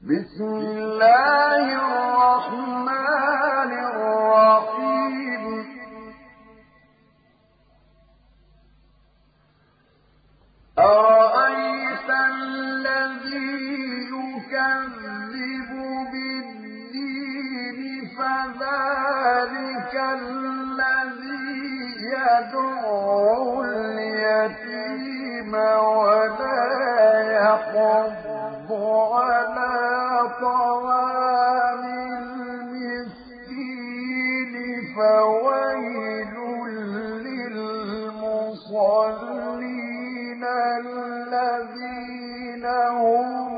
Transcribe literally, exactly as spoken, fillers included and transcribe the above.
بسم الله الرحمن الرحيم أرأيت الذي يكذب بالدين فذلك الذي يدعو اليتيم ولا يحض على طعام المسكين فويل للمصلين الذين هم